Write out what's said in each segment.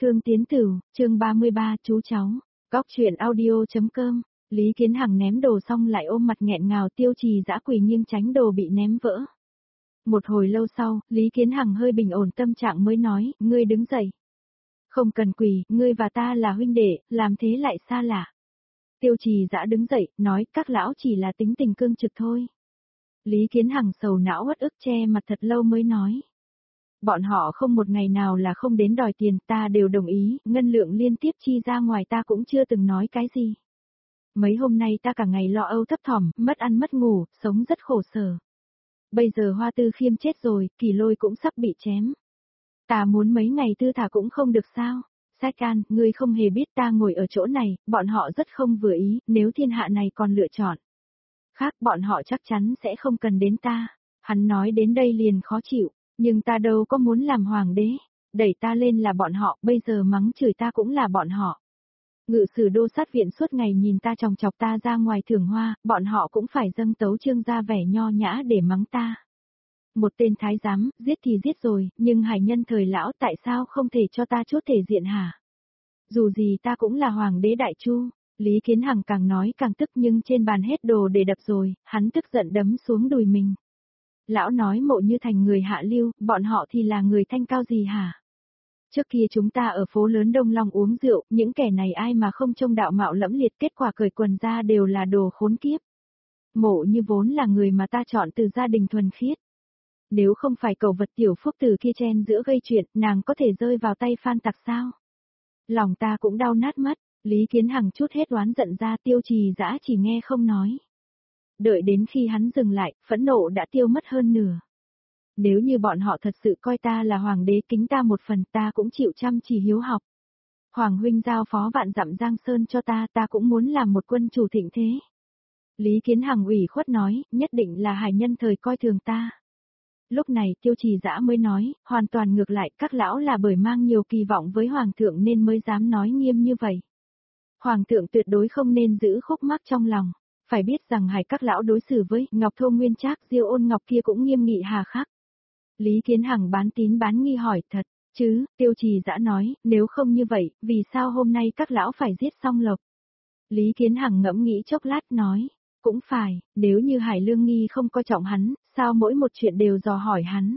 Thương Tiến Tửu, chương 33, chú cháu. Góc truyện audio.com. Lý Kiến Hằng ném đồ xong lại ôm mặt nghẹn ngào, Tiêu Trì Dã quỳ nghiêng tránh đồ bị ném vỡ. Một hồi lâu sau, Lý Kiến Hằng hơi bình ổn tâm trạng mới nói, ngươi đứng dậy. Không cần quỳ, ngươi và ta là huynh đệ, làm thế lại xa lạ. Tiêu Trì Dã đứng dậy, nói các lão chỉ là tính tình cương trực thôi. Lý Kiến Hằng sầu não uất ức che mặt thật lâu mới nói. Bọn họ không một ngày nào là không đến đòi tiền, ta đều đồng ý, ngân lượng liên tiếp chi ra ngoài ta cũng chưa từng nói cái gì. Mấy hôm nay ta cả ngày lo âu thấp thỏm, mất ăn mất ngủ, sống rất khổ sở. Bây giờ Hoa Tư Khiêm chết rồi, Kỳ Lôi cũng sắp bị chém. Ta muốn mấy ngày tư thả cũng không được sao. Sai Can, ngươi không hề biết ta ngồi ở chỗ này, bọn họ rất không vừa ý, nếu thiên hạ này còn lựa chọn khác bọn họ chắc chắn sẽ không cần đến ta. Hắn nói đến đây liền khó chịu. Nhưng ta đâu có muốn làm hoàng đế, đẩy ta lên là bọn họ, bây giờ mắng chửi ta cũng là bọn họ. Ngự sử đô sát viện suốt ngày nhìn ta chòng chọc ta ra ngoài thưởng hoa, bọn họ cũng phải dâng tấu chương ra vẻ nho nhã để mắng ta. Một tên thái giám, giết thì giết rồi, nhưng hải nhân thời lão tại sao không thể cho ta chút thể diện hả? Dù gì ta cũng là hoàng đế Đại Chu. Lý Kiến Hằng càng nói càng tức nhưng trên bàn hết đồ để đập rồi, hắn tức giận đấm xuống đùi mình. Lão nói Mộ Như Thành người hạ lưu, bọn họ thì là người thanh cao gì hả? Trước kia chúng ta ở phố lớn Đông Long uống rượu, những kẻ này ai mà không trông đạo mạo lẫm liệt, kết quả cởi quần ra đều là đồ khốn kiếp. Mộ Như vốn là người mà ta chọn từ gia đình thuần khiết. Nếu không phải cẩu vật tiểu phúc tử kia chen giữa gây chuyện, nàng có thể rơi vào tay Phan Tặc sao? Lòng ta cũng đau nát mất, Lý Kiến Hằng chút hết oán giận ra, Tiêu Trì Dã chỉ nghe không nói. Đợi đến khi hắn dừng lại, phẫn nộ đã tiêu mất hơn nửa. Nếu như bọn họ thật sự coi ta là hoàng đế, kính ta một phần, ta cũng chịu chăm chỉ hiếu học. Hoàng huynh giao phó vạn dặm Giang Sơn cho ta, ta cũng muốn làm một quân chủ thịnh thế. Lý Kiến Hằng ủy khuất nói, nhất định là hải nhân thời coi thường ta. Lúc này Tiêu Trì Dã mới nói, hoàn toàn ngược lại, các lão là bởi mang nhiều kỳ vọng với hoàng thượng nên mới dám nói nghiêm như vậy. Hoàng thượng tuyệt đối không nên giữ khúc mắc trong lòng. Phải biết rằng hải các lão đối xử với Ngọc Thô Nguyên Trác, Diêu Ôn Ngọc kia cũng nghiêm nghị hà khắc. Lý Kiến Hằng bán tín bán nghi hỏi, thật chứ? Tiêu Trì Dã nói, nếu không như vậy, vì sao hôm nay các lão phải giết Song Lộc? Lý Kiến Hằng ngẫm nghĩ chốc lát nói, cũng phải, nếu như Hải Lương Nghi không coi trọng hắn, sao mỗi một chuyện đều dò hỏi hắn?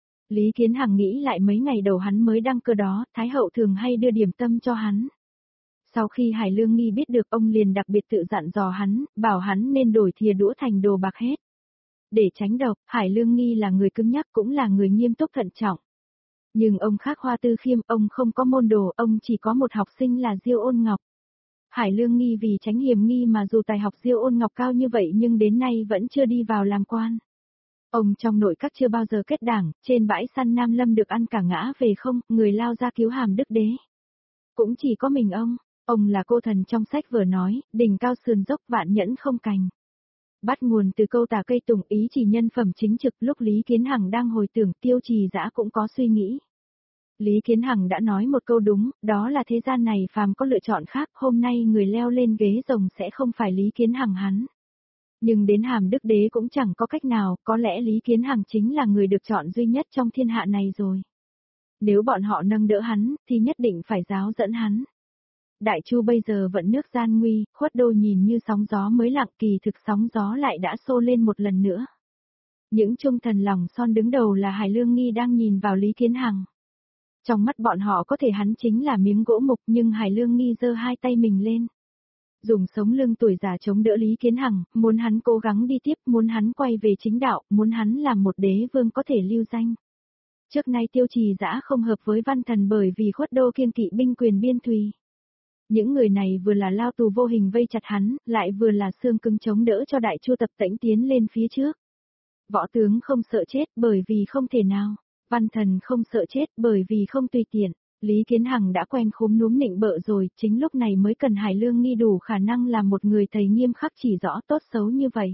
Lý Kiến Hằng nghĩ lại mấy ngày đầu hắn mới đăng cơ đó, Thái hậu thường hay đưa điểm tâm cho hắn. Sau khi Hải Lương Nghi biết được, ông liền đặc biệt tự dặn dò hắn, bảo hắn nên đổi thìa đũa thành đồ bạc hết. Để tránh độc, Hải Lương Nghi là người cứng nhắc cũng là người nghiêm túc thận trọng. Nhưng ông khác Hoa Tư Khiêm, ông không có môn đồ, ông chỉ có một học sinh là Diêu Ôn Ngọc. Hải Lương Nghi vì tránh hiểm nghi mà dù tài học Diêu Ôn Ngọc cao như vậy nhưng đến nay vẫn chưa đi vào làm quan. Ông trong nội các chưa bao giờ kết đảng, trên bãi săn Nam Lâm được ăn cả ngã về không, người lao ra cứu hàm đức đế. Cũng chỉ có mình ông là cô thần trong sách vừa nói, đỉnh cao sườn dốc vạn nhẫn không cành. Bắt nguồn từ câu tả cây tùng, ý chỉ nhân phẩm chính trực. Lúc Lý Kiến Hằng đang hồi tưởng, Tiêu Trì Dã cũng có suy nghĩ. Lý Kiến Hằng đã nói một câu đúng, đó là thế gian này phàm có lựa chọn khác, hôm nay người leo lên ghế rồng sẽ không phải Lý Kiến Hằng hắn. Nhưng đến hàm đức đế cũng chẳng có cách nào, có lẽ Lý Kiến Hằng chính là người được chọn duy nhất trong thiên hạ này rồi. Nếu bọn họ nâng đỡ hắn, thì nhất định phải giáo dẫn hắn. Đại Chu bây giờ vận nước gian nguy, Khuất Đô nhìn như sóng gió mới lặng, kỳ thực sóng gió lại đã xô lên một lần nữa. Những trung thần lòng son đứng đầu là Hải Lương Nghi đang nhìn vào Lý Kiến Hằng. Trong mắt bọn họ có thể hắn chính là miếng gỗ mục, nhưng Hải Lương Nghi giơ hai tay mình lên. Dùng sống lưng tuổi già chống đỡ Lý Kiến Hằng, muốn hắn cố gắng đi tiếp, muốn hắn quay về chính đạo, muốn hắn làm một đế vương có thể lưu danh. Trước nay Tiêu Trì Dã không hợp với Văn Thần bởi vì Khuất Đô kiêng kỵ binh quyền biên thùy. Những người này vừa là lao tù vô hình vây chặt hắn, lại vừa là xương cứng chống đỡ cho Đại Chu tập tễnh tiến lên phía trước. Võ tướng không sợ chết bởi vì không thể nào. Văn Thần không sợ chết bởi vì không tùy tiện. Lý Kiến Hằng đã quen khúm núm nịnh bợ rồi, chính lúc này mới cần Hải Lương Nghi đủ khả năng làm một người thầy nghiêm khắc chỉ rõ tốt xấu như vậy.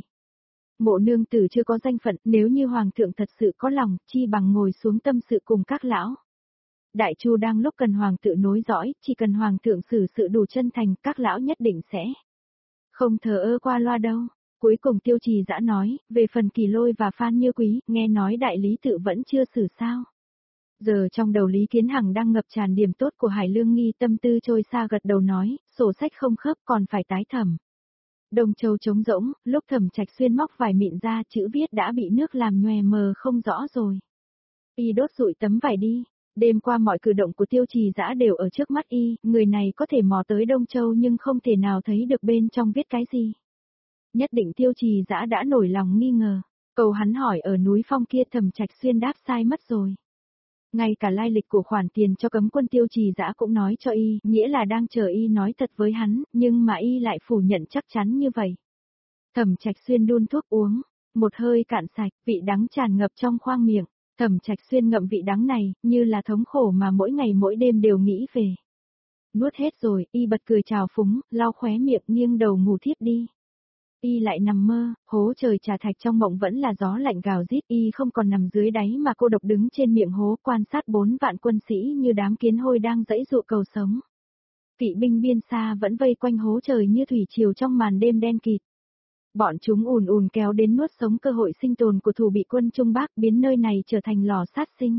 Mộ nương tử chưa có danh phận, nếu như Hoàng thượng thật sự có lòng, chi bằng ngồi xuống tâm sự cùng các lão. Đại Chu đang lúc cần Hoàng tự nối dõi, chỉ cần Hoàng thượng xử sự đủ chân thành, các lão nhất định sẽ không thờ ơ qua loa đâu. Cuối cùng Tiêu Trì Dã nói, về phần Kỳ Lôi và Phan Như Quý, nghe nói đại lý tự vẫn chưa xử sao. Giờ trong đầu Lý Kiến Hằng đang ngập tràn điểm tốt của Hải Lương Nghi, tâm tư trôi xa gật đầu nói, sổ sách không khớp còn phải tái thẩm. Đông Châu trống rỗng, lúc Thẩm Trạch Xuyên móc vải mịn ra chữ viết đã bị nước làm nhòe mờ không rõ rồi. Y đốt rụi tấm vải đi. Đêm qua mọi cử động của Tiêu Trì Dã đều ở trước mắt y, người này có thể mò tới Đông Châu nhưng không thể nào thấy được bên trong viết cái gì. Nhất định Tiêu Trì Dã đã nổi lòng nghi ngờ. Câu hắn hỏi ở núi Phong kia Thẩm Trạch Xuyên đáp sai mất rồi. Ngay cả lai lịch của khoản tiền cho cấm quân Tiêu Trì Dã cũng nói cho y, nghĩa là đang chờ y nói thật với hắn, nhưng mà y lại phủ nhận chắc chắn như vậy. Thẩm Trạch Xuyên đun thuốc uống, một hơi cạn sạch, vị đắng tràn ngập trong khoang miệng. Thẩm Trạch Xuyên ngậm vị đắng này, như là thống khổ mà mỗi ngày mỗi đêm đều nghĩ về. Nuốt hết rồi, y bật cười trào phúng, lau khóe miệng nghiêng đầu ngủ thiếp đi. Y lại nằm mơ, hố trời trà thạch trong mộng vẫn là gió lạnh gào rít, y không còn nằm dưới đáy mà cô độc đứng trên miệng hố quan sát 4 vạn quân sĩ như đám kiến hôi đang dãy dụ cầu sống. Kỵ binh biên xa vẫn vây quanh hố trời như thủy triều trong màn đêm đen kịt. Bọn chúng ùn ùn kéo đến nuốt sống cơ hội sinh tồn của thủ bị quân Trung Bắc, biến nơi này trở thành lò sát sinh.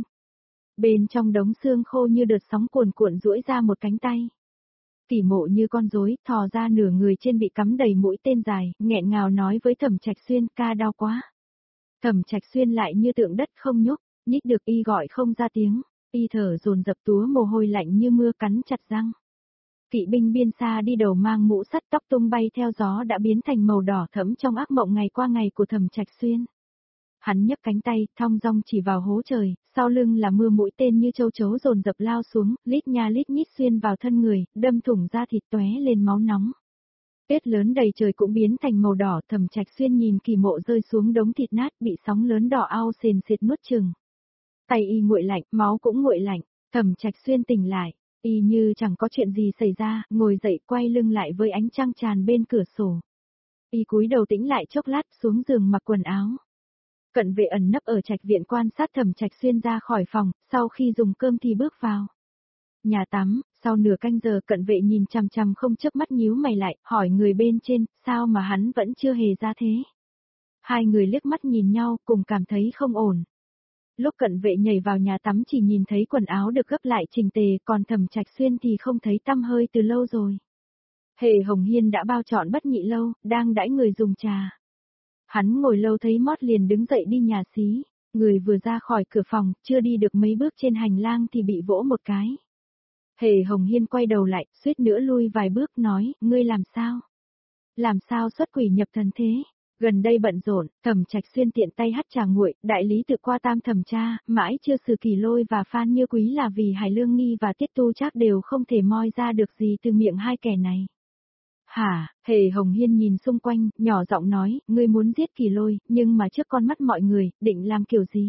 Bên trong đống xương khô như đợt sóng cuồn cuộn duỗi ra một cánh tay. Tỉ Mộ như con rối, thò ra nửa người trên bị cắm đầy mũi tên dài, nghẹn ngào nói với Thẩm Trạch Xuyên, ca đau quá. Thẩm Trạch Xuyên lại như tượng đất không nhúc, nhích được y gọi không ra tiếng, y thở dồn dập túa mồ hôi lạnh như mưa cắn chặt răng. Kỵ binh biên xa đi đầu mang mũ sắt tóc tung bay theo gió đã biến thành màu đỏ thẫm trong ác mộng ngày qua ngày của Thẩm Trạch Xuyên. Hắn nhấc cánh tay, thong dong chỉ vào hố trời, sau lưng là mưa mũi tên như châu chấu dồn dập lao xuống, lít nha lít nhít xuyên vào thân người, đâm thủng da thịt tóe lên máu nóng. Tuyết lớn đầy trời cũng biến thành màu đỏ, Thẩm Trạch Xuyên nhìn Kỳ Mộ rơi xuống đống thịt nát bị sóng lớn đỏ ao sền sệt nuốt chừng. Tay y nguội lạnh, máu cũng nguội lạnh, Thẩm Trạch Xuyên tỉnh lại, y như chẳng có chuyện gì xảy ra, ngồi dậy quay lưng lại với ánh trăng tràn bên cửa sổ. Y cúi đầu tĩnh lại chốc lát xuống giường mặc quần áo. Cận vệ ẩn nấp ở trạch viện quan sát Thẩm Trạch Xuyên ra khỏi phòng, sau khi dùng cơm thì bước vào. Nhà tắm, sau nửa canh giờ cận vệ nhìn chằm chằm không chớp mắt nhíu mày lại, hỏi người bên trên, sao mà hắn vẫn chưa hề ra thế. Hai người liếc mắt nhìn nhau, cùng cảm thấy không ổn. Lúc cận vệ nhảy vào nhà tắm chỉ nhìn thấy quần áo được gấp lại chỉnh tề, còn Thẩm Trạch Xuyên thì không thấy tăm hơi từ lâu rồi. Hề Hồng Hiên đã bao trọn bất nhị lâu, đang đãi người dùng trà. Hắn ngồi lâu thấy mót liền đứng dậy đi nhà xí, người vừa ra khỏi cửa phòng, chưa đi được mấy bước trên hành lang thì bị vỗ một cái. Hề Hồng Hiên quay đầu lại, suýt nữa lui vài bước nói, ngươi làm sao? Làm sao xuất quỷ nhập thần thế? Gần đây bận rộn, Thẩm Trạch Xuyên tiện tay hắt trà nguội, đại lý tự qua tam thẩm tra, mãi chưa xử Kỳ Lôi và Phan Như Quý là vì Hải Lương Nghi và Tiết Tu Trác đều không thể moi ra được gì từ miệng hai kẻ này. Hả, Hề Hồng Hiên nhìn xung quanh, nhỏ giọng nói, ngươi muốn giết Kỳ Lôi, nhưng mà trước con mắt mọi người, định làm kiểu gì?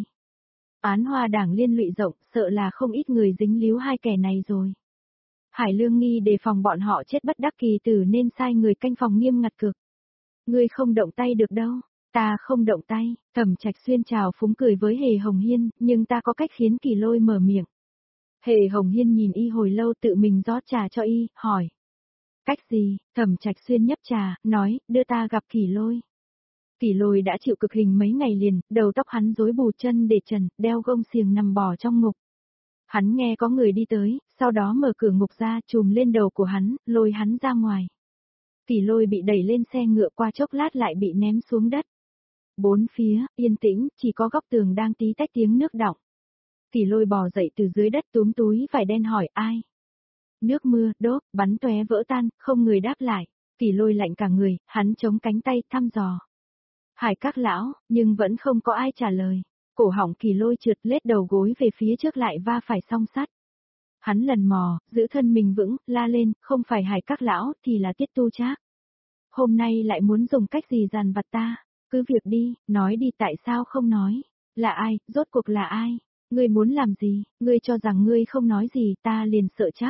Án Hoa Đảng liên lụy rộng, sợ là không ít người dính líu hai kẻ này rồi. Hải Lương Nghi đề phòng bọn họ chết bất đắc kỳ tử nên sai người canh phòng nghiêm ngặt cực. Ngươi không động tay được đâu, ta không động tay, Thẩm Trạch Xuyên chào phúng cười với Hề Hồng Hiên, nhưng ta có cách khiến Kỳ Lôi mở miệng. Hề Hồng Hiên nhìn y hồi lâu tự mình rót trà cho y, hỏi. Cách gì? Thẩm Trạch Xuyên nhấp trà, nói, đưa ta gặp Kỳ Lôi. Kỳ Lôi đã chịu cực hình mấy ngày liền, đầu tóc hắn rối bù chân để trần, đeo gông xiềng nằm bò trong ngục. Hắn nghe có người đi tới, sau đó mở cửa ngục ra chùm lên đầu của hắn, lôi hắn ra ngoài. Kỳ Lôi bị đẩy lên xe ngựa qua chốc lát lại bị ném xuống đất. Bốn phía, yên tĩnh, chỉ có góc tường đang tí tách tiếng nước đọng. Kỳ Lôi bò dậy từ dưới đất túm túi vải đen hỏi ai. Nước mưa, đốp, bắn tóe vỡ tan, không người đáp lại. Kỳ Lôi lạnh cả người, hắn chống cánh tay thăm dò. Hải Các lão, nhưng vẫn không có ai trả lời. Cổ họng Kỳ Lôi trượt lết đầu gối về phía trước lại va phải song sắt. Hắn lần mò, giữ thân mình vững, la lên, không phải Hải Các lão thì là Tiết Tu Trác. Hôm nay lại muốn dùng cách gì dằn vặt ta, cứ việc đi, nói đi tại sao không nói. Là ai, rốt cuộc là ai? Ngươi muốn làm gì, ngươi cho rằng ngươi không nói gì ta liền sợ chắc.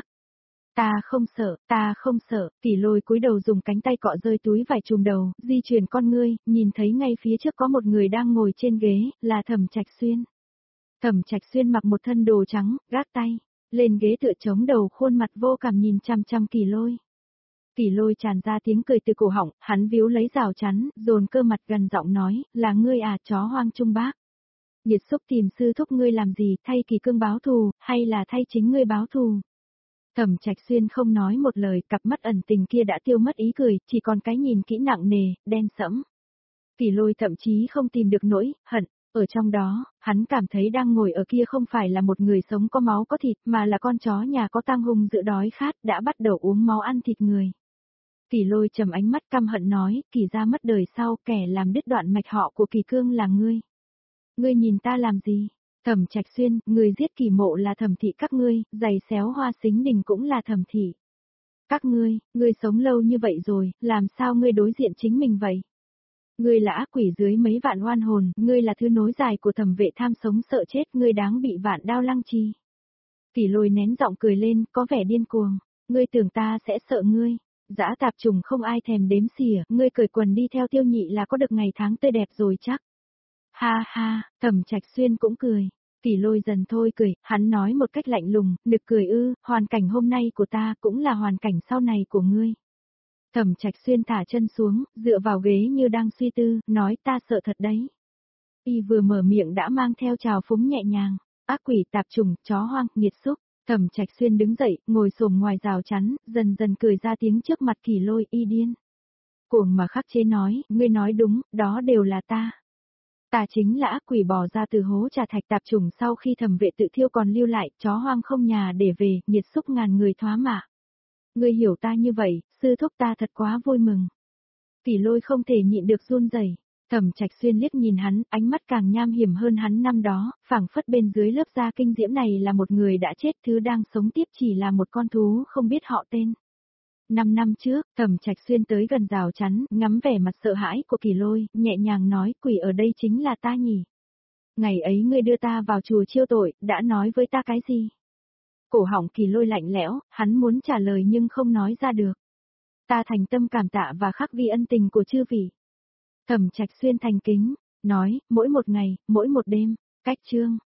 Ta không sợ, Kỳ Lôi cúi đầu dùng cánh tay cọ rơi túi vải trùm đầu, di chuyển con ngươi, nhìn thấy ngay phía trước có một người đang ngồi trên ghế, là Thẩm Trạch Xuyên. Thẩm Trạch Xuyên mặc một thân đồ trắng, gác tay, lên ghế tựa chống đầu khuôn mặt vô cảm nhìn chăm chăm Kỳ Lôi. Kỳ Lôi tràn ra tiếng cười từ cổ họng, hắn víu lấy rào chắn, dồn cơ mặt gần giọng nói, là ngươi à chó hoang Trung Bác. Nhiệt Xúc tìm sư thúc ngươi làm gì, thay Kỳ Cương báo thù, hay là thay chính ngươi báo thù? Thẩm Trạch Xuyên không nói một lời, cặp mắt ẩn tình kia đã tiêu mất ý cười, chỉ còn cái nhìn kỹ nặng nề, đen sẫm. Kỳ Lôi thậm chí không tìm được nỗi hận, ở trong đó, hắn cảm thấy đang ngồi ở kia không phải là một người sống có máu có thịt, mà là con chó nhà có tang hung dự đói khát đã bắt đầu uống máu ăn thịt người. Kỳ Lôi trầm ánh mắt căm hận nói, Kỳ gia mất đời sau, kẻ làm đứt đoạn mạch họ của Kỳ Cương là ngươi. Ngươi nhìn ta làm gì? Thẩm Trạch Xuyên, người giết Kỳ Mộ là Thẩm thị các ngươi, giày xéo Hoa Sính Đình cũng là Thẩm thị. Các ngươi sống lâu như vậy rồi, làm sao ngươi đối diện chính mình vậy? Ngươi là ác quỷ dưới mấy vạn oan hồn, ngươi là thứ nối dài của Thẩm Vệ tham sống sợ chết, ngươi đáng bị vạn đao lăng trì. Kỳ Lôi nén giọng cười lên, có vẻ điên cuồng. Ngươi tưởng ta sẽ sợ ngươi? Dã tạp trùng không ai thèm đếm xỉa, ngươi cởi quần đi theo Tiêu Nhị là có được ngày tháng tươi đẹp rồi chắc. Ha ha, Thẩm Trạch Xuyên cũng cười. Kỳ Lôi dần thôi cười, hắn nói một cách lạnh lùng, nực cười hoàn cảnh hôm nay của ta cũng là hoàn cảnh sau này của ngươi. Thẩm Trạch Xuyên thả chân xuống, dựa vào ghế như đang suy tư, nói ta sợ thật đấy. Y vừa mở miệng đã mang theo trào phúng nhẹ nhàng, ác quỷ tạp trùng, chó hoang, nghiệt xúc. Thẩm Trạch Xuyên đứng dậy, ngồi xổm ngoài rào chắn, dần dần cười ra tiếng trước mặt Kỳ Lôi, y điên. Cuồng mà khắc chế nói, ngươi nói đúng, đó đều là ta. Ta chính là ác quỷ bò ra từ hố trà thạch tạp trùng sau khi Thẩm Vệ tự thiêu còn lưu lại, chó hoang không nhà để về, nhiệt xúc ngàn người thoá mạ. Ngươi hiểu ta như vậy, sư thúc ta thật quá vui mừng. Kỳ Lôi không thể nhịn được run rẩy. Thẩm Trạch Xuyên liếc nhìn hắn, ánh mắt càng nham hiểm hơn hắn năm đó, phảng phất bên dưới lớp da kinh diễm này là một người đã chết, thứ đang sống tiếp chỉ là một con thú không biết họ tên. 5 năm trước, Thẩm Trạch Xuyên tới gần rào chắn, ngắm vẻ mặt sợ hãi của Kỳ Lôi, nhẹ nhàng nói, quỷ ở đây chính là ta nhỉ. Ngày ấy ngươi đưa ta vào chùa chiêu tội, đã nói với ta cái gì? Cổ họng Kỳ Lôi lạnh lẽo, hắn muốn trả lời nhưng không nói ra được. Ta thành tâm cảm tạ và khắc ghi ân tình của chư vị. Thẩm Trạch Xuyên thành kính, nói, mỗi một ngày, mỗi một đêm, cách chương.